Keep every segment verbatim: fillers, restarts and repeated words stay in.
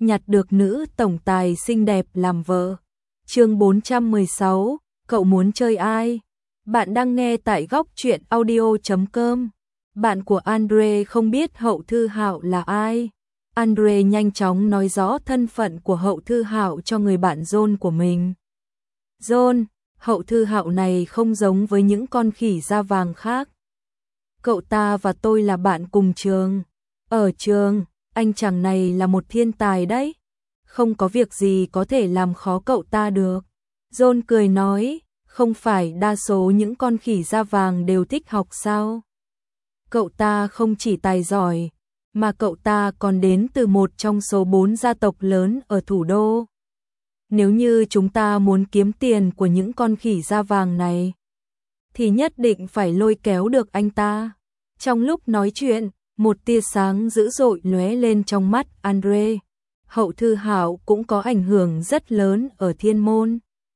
nhặt được nữ tổng tài xinh đẹp làm vợ. Chương bốn trăm mười sáu, cậu muốn chơi ai? Bạn đang nghe tại góc truyện audio chấm com. Bạn của Andre không biết Hậu Thư Hạo là ai. Andre nhanh chóng nói rõ thân phận của Hậu Thư Hạo cho người bạn John của mình. John, Hậu Thư Hạo này không giống với những con khỉ da vàng khác. Cậu ta và tôi là bạn cùng trường. Ở trường, anh chàng này là một thiên tài đấy. Không có việc gì có thể làm khó cậu ta được. John cười nói, không phải đa số những con khỉ da vàng đều thích học sao? Cậu ta không chỉ tài giỏi, mà cậu ta còn đến từ một trong số bốn gia tộc lớn ở thủ đô. Nếu như chúng ta muốn kiếm tiền của những con khỉ da vàng này, thì nhất định phải lôi kéo được anh ta. Trong lúc nói chuyện, một tia sáng dữ dội lóe lên trong mắt Andre. Hậu Thư Hạo cũng có ảnh hưởng rất lớn ở Thiên Môn.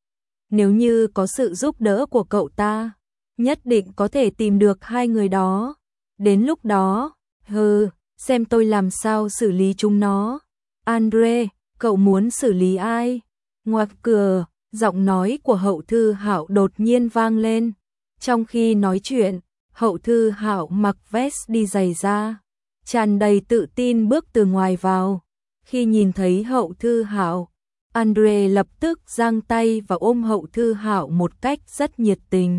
Nếu như có sự giúp đỡ của cậu ta, nhất định có thể tìm được hai người đó. Đến lúc đó, hừ, xem tôi làm sao xử lý chúng nó. Andre, cậu muốn xử lý ai? Ngoặc cửa, giọng nói của Hậu Thư Hạo đột nhiên vang lên. Trong khi nói chuyện, Hậu Thư Hạo mặc vest đi giày da, tràn đầy tự tin bước từ ngoài vào. Khi nhìn thấy Hậu Thư Hạo, Andre lập tức giang tay và ôm Hậu Thư Hạo một cách rất nhiệt tình.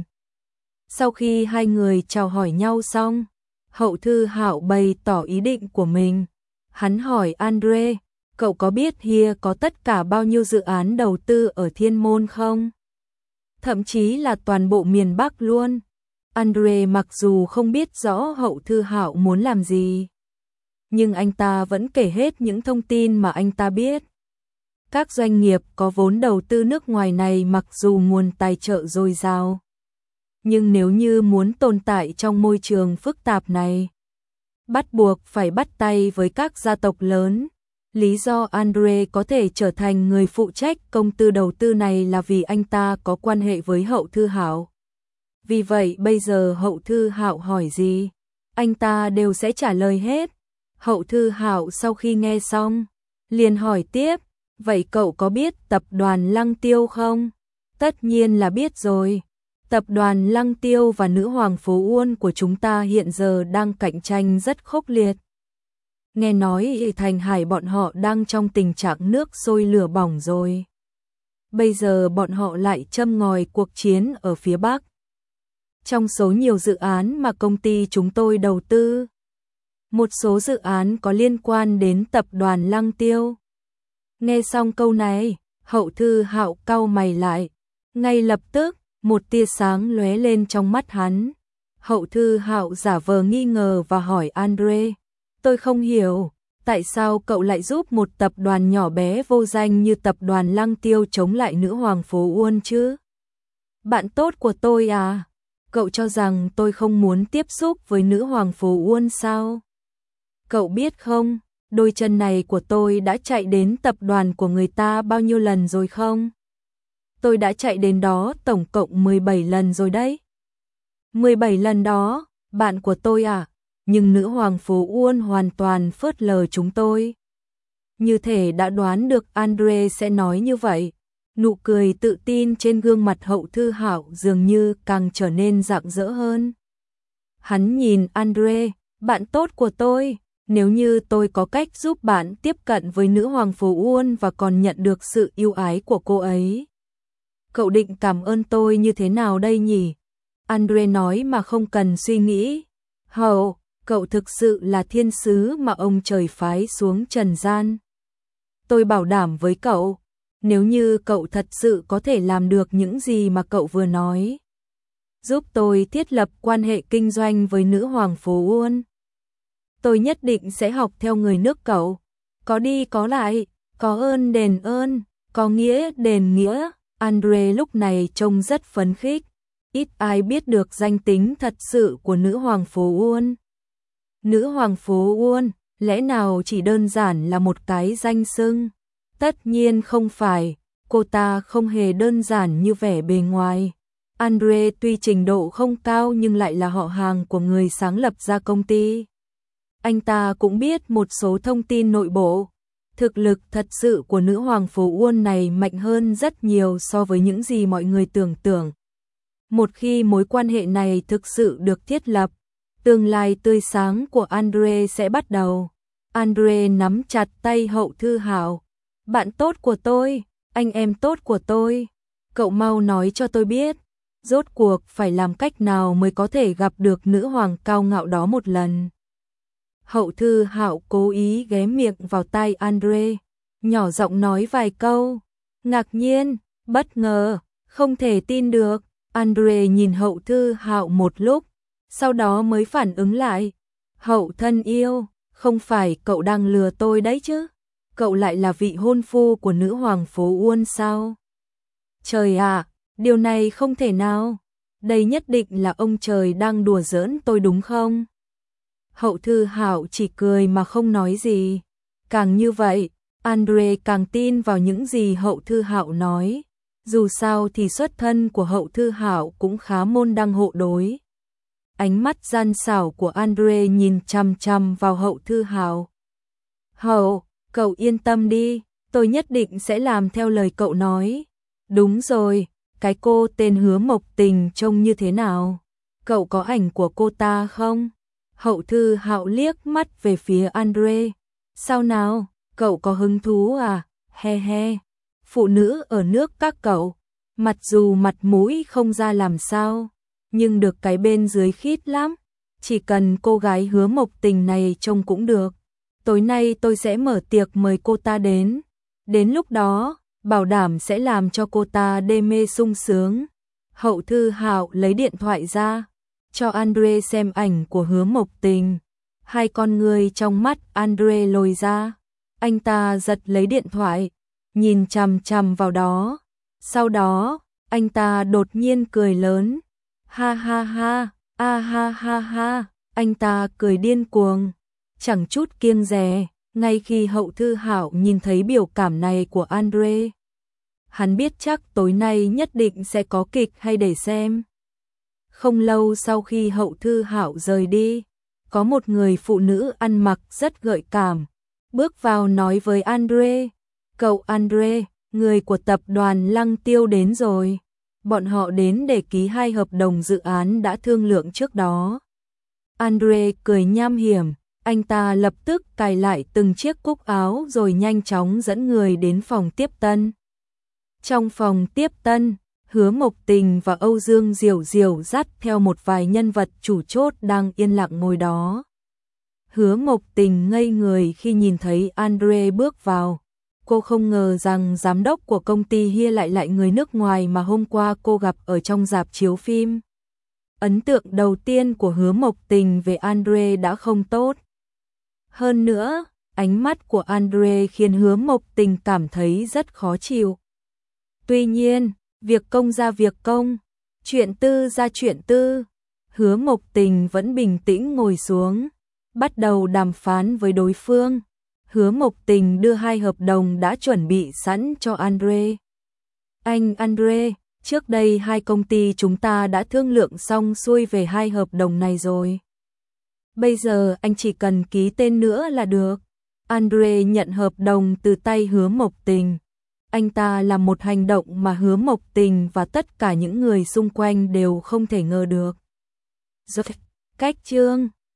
Sau khi hai người chào hỏi nhau xong, Hậu Thư Hạo bày tỏ ý định của mình. Hắn hỏi Andre, cậu có biết Hia có tất cả bao nhiêu dự án đầu tư ở Thiên Môn không? Thậm chí là toàn bộ miền Bắc luôn. Andre mặc dù không biết rõ Hậu Thư Hạo muốn làm gì, nhưng anh ta vẫn kể hết những thông tin mà anh ta biết. Các doanh nghiệp có vốn đầu tư nước ngoài này mặc dù nguồn tài trợ dồi dào, nhưng nếu như muốn tồn tại trong môi trường phức tạp này, bắt buộc phải bắt tay với các gia tộc lớn. Lý do Andre có thể trở thành người phụ trách công ty đầu tư này là vì anh ta có quan hệ với Hậu Thư Hạo. Vì vậy bây giờ Hậu Thư Hạo hỏi gì, anh ta đều sẽ trả lời hết. Hậu Thư Hạo sau khi nghe xong, liền hỏi tiếp, vậy cậu có biết tập đoàn Lăng Tiêu không? Tất nhiên là biết rồi. Tập đoàn Lăng Tiêu và nữ hoàng phố Uôn của chúng ta hiện giờ đang cạnh tranh rất khốc liệt. Nghe nói Thành Hải bọn họ đang trong tình trạng nước sôi lửa bỏng rồi. Bây giờ bọn họ lại châm ngòi cuộc chiến ở phía Bắc. Trong số nhiều dự án mà công ty chúng tôi đầu tư, một số dự án có liên quan đến tập đoàn Lăng Tiêu. Nghe xong câu này, Hậu Thư Hạo cau mày lại. Ngay lập tức, một tia sáng lóe lên trong mắt hắn. Hậu Thư Hạo giả vờ nghi ngờ và hỏi Andre, tôi không hiểu, tại sao cậu lại giúp một tập đoàn nhỏ bé vô danh như tập đoàn Lăng Tiêu chống lại nữ hoàng phố Uôn chứ? Bạn tốt của tôi à? Cậu cho rằng tôi không muốn tiếp xúc với nữ hoàng phố Uôn sao? Cậu biết không, đôi chân này của tôi đã chạy đến tập đoàn của người ta bao nhiêu lần rồi không? Tôi đã chạy đến đó tổng cộng mười bảy lần rồi đấy. mười bảy lần đó, bạn của tôi à? Nhưng nữ hoàng phố Uôn hoàn toàn phớt lờ chúng tôi. Như thể đã đoán được Andre sẽ nói như vậy. Nụ cười tự tin trên gương mặt Hậu Thư Hạo dường như càng trở nên rạng rỡ hơn. Hắn nhìn Andre, bạn tốt của tôi, nếu như tôi có cách giúp bạn tiếp cận với nữ hoàng phố Uôn và còn nhận được sự yêu ái của cô ấy, cậu định cảm ơn tôi như thế nào đây nhỉ? Andre nói mà không cần suy nghĩ. Hậu, cậu thực sự là thiên sứ mà ông trời phái xuống trần gian. Tôi bảo đảm với cậu, nếu như cậu thật sự có thể làm được những gì mà cậu vừa nói, giúp tôi thiết lập quan hệ kinh doanh với nữ hoàng phố Uôn, tôi nhất định sẽ học theo người nước cậu. Có đi có lại, có ơn đền ơn, có nghĩa đền nghĩa. Andre lúc này trông rất phấn khích. Ít ai biết được danh tính thật sự của nữ hoàng phố Uôn. Nữ hoàng phố Uôn, lẽ nào chỉ đơn giản là một cái danh xưng? Tất nhiên không phải, cô ta không hề đơn giản như vẻ bề ngoài. Andre tuy trình độ không cao nhưng lại là họ hàng của người sáng lập ra công ty. Anh ta cũng biết một số thông tin nội bộ. Thực lực thật sự của nữ hoàng phố Uôn này mạnh hơn rất nhiều so với những gì mọi người tưởng tượng. Một khi mối quan hệ này thực sự được thiết lập, tương lai tươi sáng của Andre sẽ bắt đầu. Andre nắm chặt tay Hậu Thư Hạo. Bạn tốt của tôi, anh em tốt của tôi, cậu mau nói cho tôi biết, rốt cuộc phải làm cách nào mới có thể gặp được nữ hoàng cao ngạo đó một lần. Hậu Thư Hạo cố ý ghé miệng vào tai Andre, nhỏ giọng nói vài câu, ngạc nhiên, bất ngờ, không thể tin được. Andre nhìn Hậu Thư Hạo một lúc, sau đó mới phản ứng lại. Hậu thân yêu, không phải cậu đang lừa tôi đấy chứ? Cậu lại là vị hôn phu của nữ hoàng phố Uôn sao? Trời ạ, à, điều này không thể nào. Đây nhất định là ông trời đang đùa giỡn tôi đúng không? Hậu Thư Hạo chỉ cười mà không nói gì. Càng như vậy, Andre càng tin vào những gì Hậu Thư Hạo nói. Dù sao thì xuất thân của Hậu Thư Hạo cũng khá môn đăng hộ đối. Ánh mắt gian xảo của Andre nhìn chằm chằm vào Hậu Thư Hạo. Hậu, cậu yên tâm đi, tôi nhất định sẽ làm theo lời cậu nói. Đúng rồi, cái cô tên Hứa Mộc Tình trông như thế nào? Cậu có ảnh của cô ta không? Hậu Thư Hạo liếc mắt về phía Andre. Sao nào, cậu có hứng thú à? He he. Phụ nữ ở nước các cậu, mặc dù mặt mũi không ra làm sao, nhưng được cái bên dưới khít lắm. Chỉ cần cô gái Hứa Mộc Tình này trông cũng được. Tối nay tôi sẽ mở tiệc mời cô ta đến. Đến lúc đó, bảo đảm sẽ làm cho cô ta đê mê sung sướng. Hậu Thư Hạo lấy điện thoại ra, cho Andre xem ảnh của Hứa Mộc Tình. Hai con người trong mắt Andre lồi ra. Anh ta giật lấy điện thoại, nhìn chằm chằm vào đó. Sau đó, anh ta đột nhiên cười lớn. Ha ha ha, a ha ha ha, anh ta cười điên cuồng, chẳng chút kiêng dè. Ngay khi Hậu Thư Hạo nhìn thấy biểu cảm này của Andre, hắn biết chắc tối nay nhất định sẽ có kịch hay để xem. Không lâu sau khi Hậu Thư Hạo rời đi, có một người phụ nữ ăn mặc rất gợi cảm, bước vào nói với Andre, cậu Andre, người của tập đoàn Lăng Tiêu đến rồi. Bọn họ đến để ký hai hợp đồng dự án đã thương lượng trước đó. Andre cười nham hiểm, anh ta lập tức cài lại từng chiếc cúc áo rồi nhanh chóng dẫn người đến phòng tiếp tân. Trong phòng tiếp tân, Hứa Mộc Tình và Âu Dương Diểu Diểu dắt theo một vài nhân vật chủ chốt đang yên lặng ngồi đó. Hứa Mộc Tình ngây người khi nhìn thấy Andre bước vào. Cô không ngờ rằng giám đốc của công ty Hia lại lại người nước ngoài mà hôm qua cô gặp ở trong rạp chiếu phim. Ấn tượng đầu tiên của Hứa Mộc Tình về Andre đã không tốt. Hơn nữa, ánh mắt của Andre khiến Hứa Mộc Tình cảm thấy rất khó chịu. Tuy nhiên, việc công ra việc công, chuyện tư ra chuyện tư. Hứa Mộc Tình vẫn bình tĩnh ngồi xuống, bắt đầu đàm phán với đối phương. Hứa Mộc Tình đưa hai hợp đồng đã chuẩn bị sẵn cho Andre. Anh Andre, trước đây hai công ty chúng ta đã thương lượng xong xuôi về hai hợp đồng này rồi. Bây giờ anh chỉ cần ký tên nữa là được. Andre nhận hợp đồng từ tay Hứa Mộc Tình. Anh ta làm một hành động mà Hứa Mộc Tình và tất cả những người xung quanh đều không thể ngờ được. Rồi, cách chương